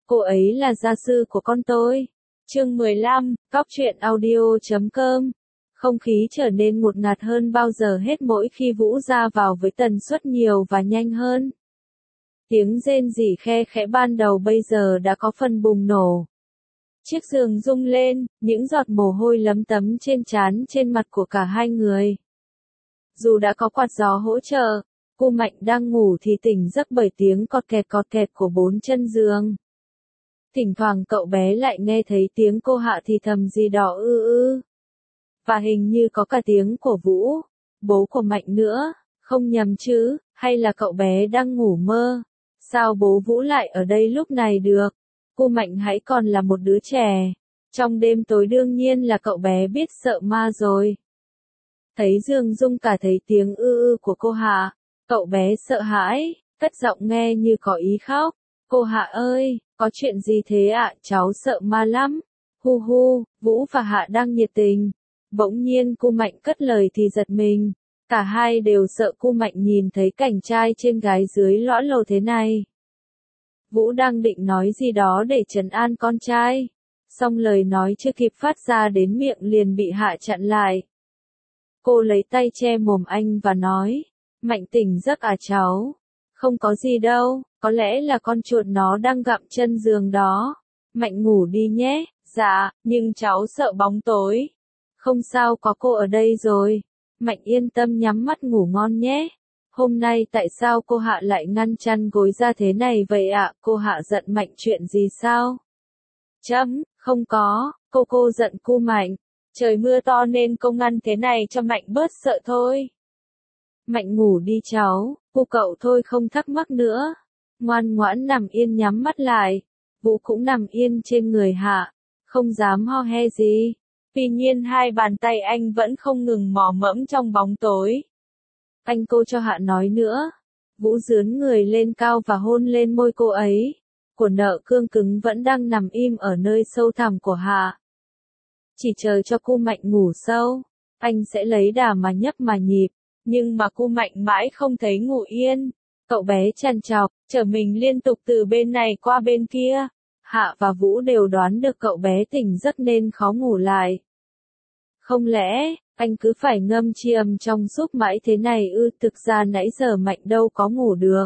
cô ấy là gia sư của con tôi. Chương 15, Cóc truyện audio.com. Không khí trở nên ngột ngạt hơn bao giờ hết mỗi khi Vũ ra vào với tần suất nhiều và nhanh hơn. Tiếng rên rỉ khe khẽ ban đầu bây giờ đã có phần bùng nổ. Chiếc giường rung lên, những giọt mồ hôi lấm tấm trên trán trên mặt của cả hai người. Dù đã có quạt gió hỗ trợ, cô Mạnh đang ngủ thì tỉnh giấc bởi tiếng cọt kẹt của bốn chân giường. Thỉnh thoảng cậu bé lại nghe thấy tiếng cô Hạ thì thầm gì đó ư. Và hình như có cả tiếng của Vũ, bố của Mạnh nữa, không nhầm chứ, hay là cậu bé đang ngủ mơ? Sao bố Vũ lại ở đây lúc này được? Cô Mạnh hãy còn là một đứa trẻ. Trong đêm tối đương nhiên là cậu bé biết sợ ma rồi. Thấy giường rung cả thấy tiếng ư của cô Hạ, cậu bé sợ hãi, cất giọng nghe như có ý khóc. Cô Hạ ơi, có chuyện gì thế ạ? Cháu sợ ma lắm. Hu hu, Vũ và Hạ đang nhiệt tình. Bỗng nhiên cô Mạnh cất lời thì giật mình. Cả hai đều sợ cô Mạnh nhìn thấy cảnh trai trên gái dưới lõa lồ thế này. Vũ đang định nói gì đó để trấn an con trai. Xong lời nói chưa kịp phát ra đến miệng liền bị Hạ chặn lại. Cô lấy tay che mồm anh và nói. Mạnh tỉnh giấc à cháu? Không có gì đâu, có lẽ là con chuột nó đang gặm chân giường đó. Mạnh ngủ đi nhé. Dạ, nhưng cháu sợ bóng tối. Không sao, có cô ở đây rồi. Mạnh yên tâm nhắm mắt ngủ ngon nhé. Hôm nay tại sao cô Hạ lại ngăn chăn gối ra thế này vậy ạ? Cô Hạ giận Mạnh chuyện gì sao? Không có, cô giận cô Mạnh. Trời mưa to nên cô ngăn thế này cho Mạnh bớt sợ thôi. Mạnh ngủ đi cháu, cô cậu thôi không thắc mắc nữa. Ngoan ngoãn nằm yên nhắm mắt lại. Vũ cũng nằm yên trên người Hạ, không dám ho he gì. Tuy nhiên hai bàn tay anh vẫn không ngừng mò mẫm trong bóng tối. Anh cô cho Hạ nói nữa. Vũ dướn người lên cao và hôn lên môi cô ấy. Của nợ cương cứng vẫn đang nằm im ở nơi sâu thẳm của Hạ. Chỉ chờ cho cô Mạnh ngủ sâu, anh sẽ lấy đà mà nhấp mà nhịp. Nhưng mà cô Mạnh mãi không thấy ngủ yên. Cậu bé trằn trọc, chở mình liên tục từ bên này qua bên kia. Hạ và Vũ đều đoán được cậu bé tỉnh giấc nên khó ngủ lại. Không lẽ, anh cứ phải ngâm chiêm trong giúp mãi thế này ư? Thực ra nãy giờ Mạnh đâu có ngủ được.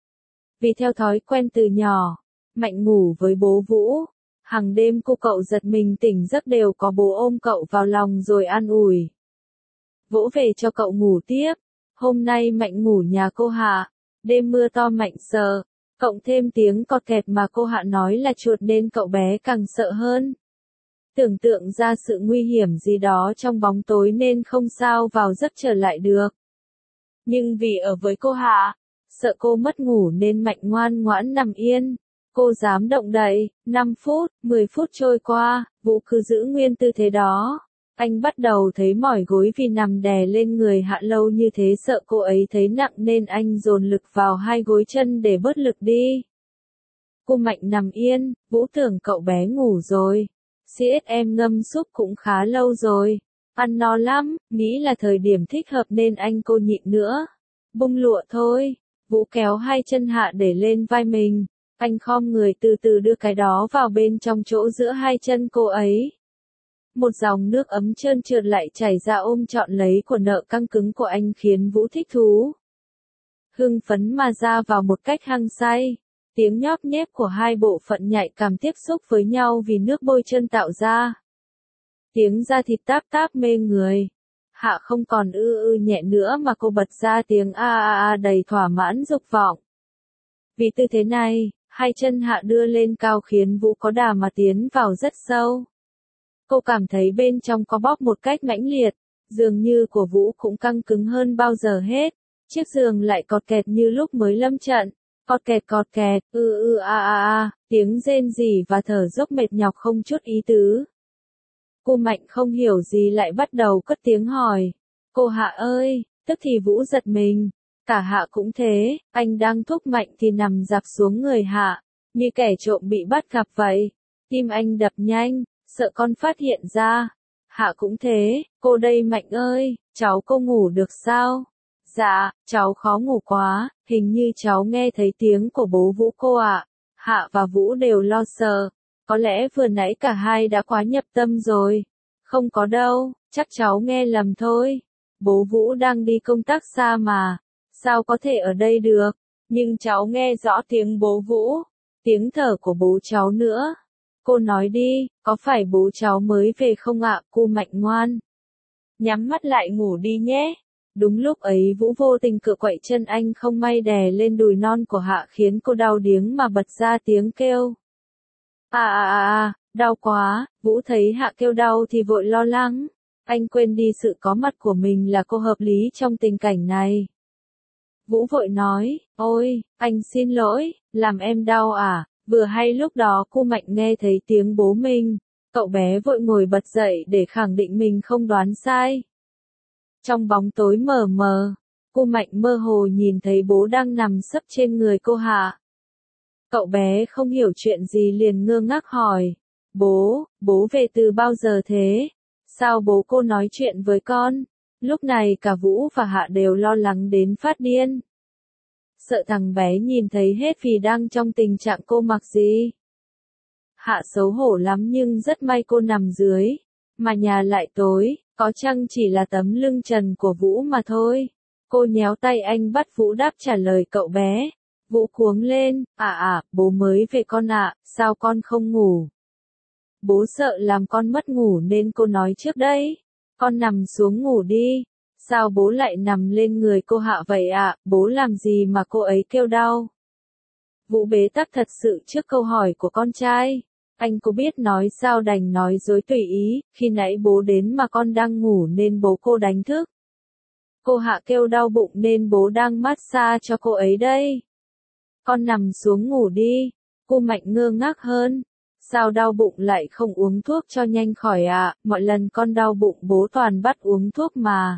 Vì theo thói quen từ nhỏ, Mạnh ngủ với bố Vũ. Hàng đêm cô cậu giật mình tỉnh giấc đều có bố ôm cậu vào lòng rồi an ủi. Vỗ về cho cậu ngủ tiếp. Hôm nay Mạnh ngủ nhà cô Hạ. Đêm mưa to Mạnh sợ. Cộng thêm tiếng cọt kẹt mà cô Hạ nói là chuột nên cậu bé càng sợ hơn. Tưởng tượng ra sự nguy hiểm gì đó trong bóng tối nên không sao vào giấc trở lại được. Nhưng vì ở với cô Hạ, sợ cô mất ngủ nên Mạnh ngoan ngoãn nằm yên. Cô dám động đậy. 5 phút, 10 phút trôi qua, Vũ cứ giữ nguyên tư thế đó. Anh bắt đầu thấy mỏi gối vì nằm đè lên người Hạ lâu như thế, sợ cô ấy thấy nặng nên anh dồn lực vào hai gối chân để bớt lực đi. Cô Mạnh nằm yên, Vũ tưởng cậu bé ngủ rồi. CSM ngâm súp cũng khá lâu rồi. Ăn no lắm, nghĩ là thời điểm thích hợp nên anh cô nhịn nữa. Bung lụa thôi. Vũ kéo hai chân Hạ để lên vai mình. Anh khom người từ từ đưa cái đó vào bên trong chỗ giữa hai chân cô ấy. Một dòng nước ấm trơn trượt lại chảy ra ôm trọn lấy của nợ căng cứng của anh khiến Vũ thích thú. Hưng phấn mà ra vào một cách hăng say. Tiếng nhóp nhép của hai bộ phận nhạy cảm tiếp xúc với nhau vì nước bôi trơn tạo ra. Tiếng da thịt táp táp mê người. Hạ không còn nhẹ nữa mà cô bật ra tiếng a đầy thỏa mãn dục vọng. Vì tư thế này, hai chân Hạ đưa lên cao khiến Vũ có đà mà tiến vào rất sâu. Cô cảm thấy bên trong có bóp một cách mãnh liệt, dường như của Vũ cũng căng cứng hơn bao giờ hết. Chiếc giường lại cọt kẹt như lúc mới lâm trận. Cọt kẹt, tiếng rên rỉ và thở dốc mệt nhọc không chút ý tứ. Cô Mạnh không hiểu gì lại bắt đầu cất tiếng hỏi. Cô Hạ ơi, tức thì Vũ giật mình. Cả Hạ cũng thế, anh đang thúc Mạnh thì nằm dạp xuống người Hạ, như kẻ trộm bị bắt gặp vậy. Tim anh đập nhanh, sợ con phát hiện ra. Hạ cũng thế, cô đây Mạnh ơi, cháu cô ngủ được sao? Dạ, cháu khó ngủ quá, hình như cháu nghe thấy tiếng của bố Vũ cô ạ. Hạ và Vũ đều lo sợ. Có lẽ vừa nãy cả hai đã quá nhập tâm rồi. Không có đâu, chắc cháu nghe lầm thôi. Bố Vũ đang đi công tác xa mà. Sao có thể ở đây được? Nhưng cháu nghe rõ tiếng bố Vũ. Tiếng thở của bố cháu nữa. Cô nói đi, có phải bố cháu mới về không ạ, cô Mạnh ngoan? Nhắm mắt lại ngủ đi nhé. Đúng lúc ấy Vũ vô tình cựa quậy chân anh không may đè lên đùi non của Hạ khiến cô đau điếng mà bật ra tiếng kêu. Đau quá. Vũ thấy Hạ kêu đau thì vội lo lắng. Anh quên đi sự có mặt của mình là cô hợp lý trong tình cảnh này. Vũ vội nói, ôi, anh xin lỗi, làm em đau à? Vừa hay lúc đó cô Mạnh nghe thấy tiếng bố mình. Cậu bé vội ngồi bật dậy để khẳng định mình không đoán sai. Trong bóng tối mờ mờ, cô Mạnh mơ hồ nhìn thấy bố đang nằm sấp trên người cô Hạ. Cậu bé không hiểu chuyện gì liền ngơ ngác hỏi. Bố về từ bao giờ thế? Sao bố cô nói chuyện với con? Lúc này cả Vũ và Hạ đều lo lắng đến phát điên. Sợ thằng bé nhìn thấy hết vì đang trong tình trạng cô mặc gì. Hạ xấu hổ lắm nhưng rất may cô nằm dưới. Mà nhà lại tối, có chăng chỉ là tấm lưng trần của Vũ mà thôi. Cô nhéo tay anh bắt Vũ đáp trả lời cậu bé. Vũ cuống lên, bố mới về con ạ, sao con không ngủ? Bố sợ làm con mất ngủ nên cô nói trước đấy. Con nằm xuống ngủ đi. Sao bố lại nằm lên người cô Hạ vậy ạ? Bố làm gì mà cô ấy kêu đau? Vũ bế tắc thật sự trước câu hỏi của con trai. Anh có biết nói sao đành nói dối tùy ý, khi nãy bố đến mà con đang ngủ nên bố cô đánh thức. Cô Hạ kêu đau bụng nên bố đang massage cho cô ấy đây. Con nằm xuống ngủ đi. Cô Mạnh ngơ ngác hơn. Sao đau bụng lại không uống thuốc cho nhanh khỏi ạ? Mọi lần con đau bụng bố toàn bắt uống thuốc mà.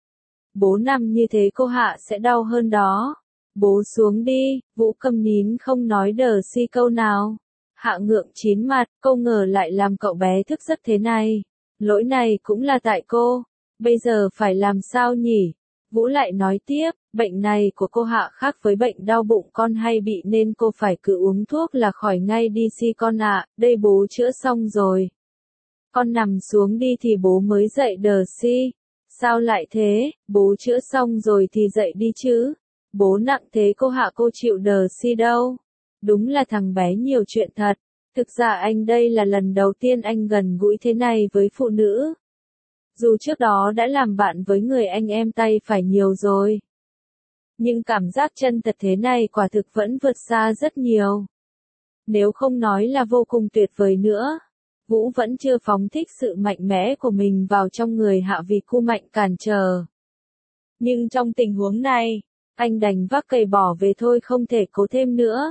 Bố nằm như thế cô Hạ sẽ đau hơn đó. Bố xuống đi. Vũ câm nín không nói đờ si câu nào. Hạ ngượng chín mặt, cô ngờ lại làm cậu bé thức giấc thế này. Lỗi này cũng là tại cô. Bây giờ phải làm sao nhỉ? Vũ lại nói tiếp, bệnh này của cô Hạ khác với bệnh đau bụng con hay bị nên cô phải cứ uống thuốc là khỏi ngay đi si con ạ, đây bố chữa xong rồi. Con nằm xuống đi thì bố mới dậy đờ si. Sao lại thế, bố chữa xong rồi thì dậy đi chứ. Bố nặng thế cô Hạ cô chịu đờ si đâu. Đúng là thằng bé nhiều chuyện thật. Thực ra anh đây là lần đầu tiên anh gần gũi thế này với phụ nữ. Dù trước đó đã làm bạn với người anh em tay phải nhiều rồi. Nhưng cảm giác chân thật thế này quả thực vẫn vượt xa rất nhiều. Nếu không nói là vô cùng tuyệt vời nữa. Vũ vẫn chưa phóng thích sự mạnh mẽ của mình vào trong người Hạ vì cô Mạnh cản trở. Nhưng trong tình huống này, anh đành vác cày bỏ về thôi không thể cố thêm nữa.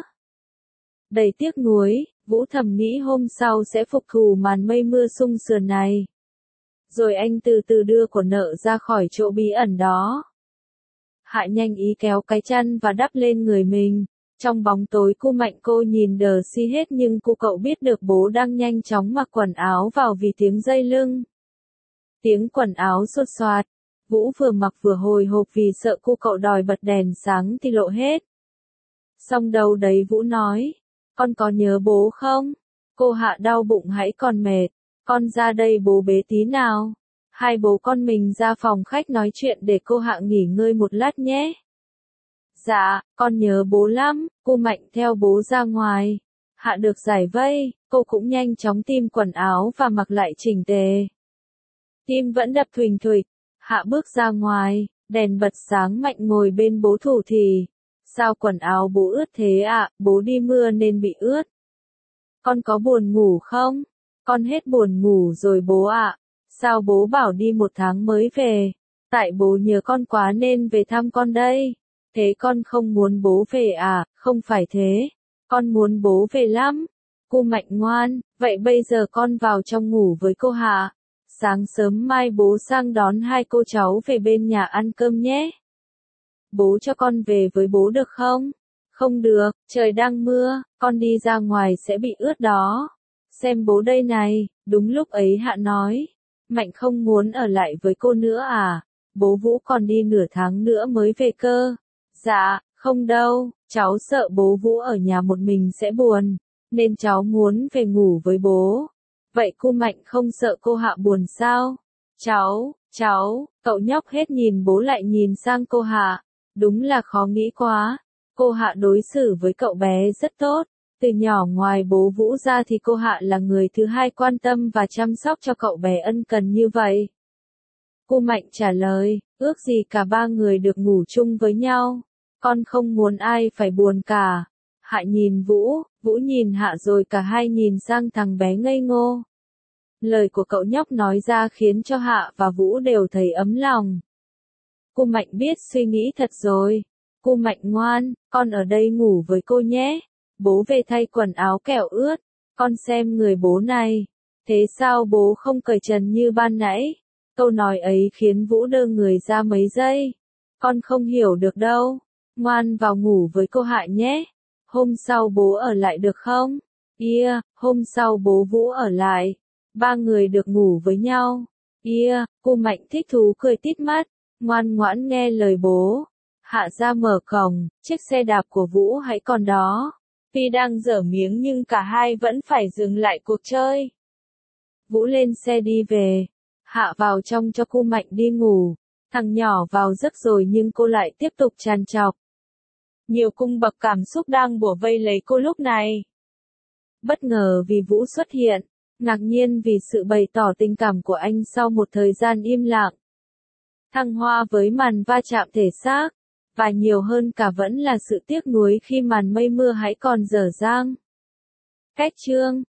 Đầy tiếc nuối, Vũ thầm nghĩ hôm sau sẽ phục thù màn mây mưa sung sườn này. Rồi anh từ từ đưa của nợ ra khỏi chỗ bí ẩn đó. Hạ nhanh ý kéo cái chăn và đắp lên người mình. Trong bóng tối cô Mạnh cô nhìn đờ si hết nhưng cô cậu biết được bố đang nhanh chóng mặc quần áo vào vì tiếng dây lưng. Tiếng quần áo xột xoạt. Vũ vừa mặc vừa hồi hộp vì sợ cô cậu đòi bật đèn sáng thì lộ hết. Xong đâu đấy Vũ nói. Con có nhớ bố không? Cô Hạ đau bụng hãy còn mệt. Con ra đây bố bế tí nào. Hai bố con mình ra phòng khách nói chuyện để cô Hạ nghỉ ngơi một lát nhé. Dạ, con nhớ bố lắm. Cô Mạnh theo bố ra ngoài. Hạ được giải vây, cô cũng nhanh chóng tìm quần áo và mặc lại chỉnh tề. Tim vẫn đập thình thịch. Hạ bước ra ngoài, đèn bật sáng Mạnh ngồi bên bố thủ thì. Sao quần áo bố ướt thế ạ? Bố đi mưa nên bị ướt. Con có buồn ngủ không? Con hết buồn ngủ rồi bố ạ. Sao bố bảo đi 1 tháng mới về? Tại bố nhớ con quá nên về thăm con đây. Thế con không muốn bố về à? Không phải thế. Con muốn bố về lắm. Cô Mạnh ngoan, vậy bây giờ con vào trong ngủ với cô Hạ. Sáng sớm mai bố sang đón hai cô cháu về bên nhà ăn cơm nhé. Bố cho con về với bố được không? Không được, trời đang mưa, con đi ra ngoài sẽ bị ướt đó. Xem bố đây này, đúng lúc ấy Hạ nói. Mạnh không muốn ở lại với cô nữa à? Bố Vũ còn đi nửa tháng nữa mới về cơ. Dạ, Không đâu, cháu sợ bố Vũ ở nhà một mình sẽ buồn, nên cháu muốn về ngủ với bố. Vậy cô Mạnh không sợ cô Hạ buồn sao? Cháu, cậu nhóc hết nhìn bố lại nhìn sang cô Hạ. Đúng là khó nghĩ quá. Cô Hạ đối xử với cậu bé rất tốt. Từ nhỏ ngoài bố Vũ ra thì cô Hạ là người thứ hai quan tâm và chăm sóc cho cậu bé ân cần như vậy. Cô Mạnh trả lời, ước gì cả ba người được ngủ chung với nhau. Con không muốn ai phải buồn cả. Hạ nhìn Vũ, Vũ nhìn Hạ rồi cả hai nhìn sang thằng bé ngây ngô. Lời của cậu nhóc nói ra khiến cho Hạ và Vũ đều thấy ấm lòng. Cô Mạnh biết suy nghĩ thật rồi. Cô Mạnh ngoan, con ở đây ngủ với cô nhé. Bố về thay quần áo kẻo ướt. Con xem người bố này. Thế sao bố không cởi trần như ban nãy? Câu nói ấy khiến Vũ đơ người ra mấy giây. Con không hiểu được đâu. Ngoan vào ngủ với cô Hạ nhé. Hôm sau bố ở lại được không? Hôm sau bố Vũ ở lại. Ba người được ngủ với nhau. Cô Mạnh thích thú cười tít mắt. Ngoan ngoãn nghe lời bố. Hạ ra mở cổng, chiếc xe đạp của Vũ hãy còn đó. Tuy đang dở miếng nhưng cả hai vẫn phải dừng lại cuộc chơi. Vũ lên xe đi về. Hạ vào trong cho cô Mạnh đi ngủ. Thằng nhỏ vào giấc rồi nhưng cô lại tiếp tục trằn trọc. Nhiều cung bậc cảm xúc đang bủa vây lấy cô lúc này. Bất ngờ vì Vũ xuất hiện. Ngạc nhiên vì sự bày tỏ tình cảm của anh sau một thời gian im lặng. Thăng hoa với màn va chạm thể xác. Và nhiều hơn cả vẫn là sự tiếc nuối khi màn mây mưa hãy còn dở dang. Cách chương